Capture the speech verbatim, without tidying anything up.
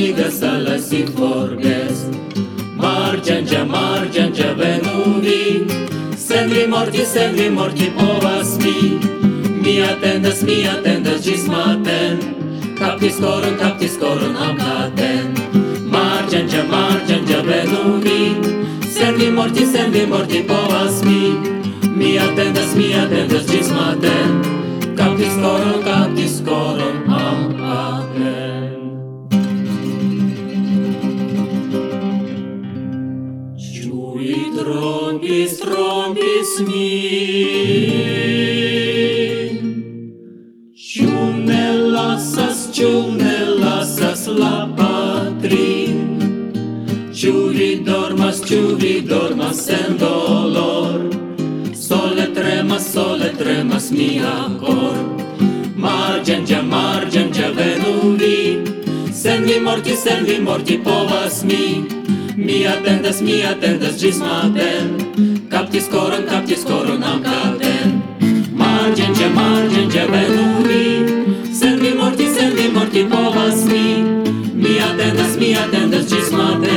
liga sala si forges. Margiangia, margiangia venuvi, sen vi morti, sen vi morti povas mi. Mi attendas, mi attendas gis maten, captis coron, captis coron amcaten. Margiangia, margiangia venuvi, sen vi morti, sen vi morti povas mi. Mi attendas, mi attendas gis maten, captis coron, captis coron amcaten. Ciui trompis, trompis min, ciu ne lasas, ciu ne lasas la patrin. Ciu vi dormas, ciu vi dormas sen dolor, sole tremas, sole tremas mia cor. Margiangia, margiangia venuvi, sen vi morti, sen vi morti povas mi. Mi attendas, mi attendas gis maten, captis coron, captis coron amcaten. Margiangia, margiangia venuvi, sen vi morti, sen vi morti povas mi. Mi attendas, mi attendas gis maten.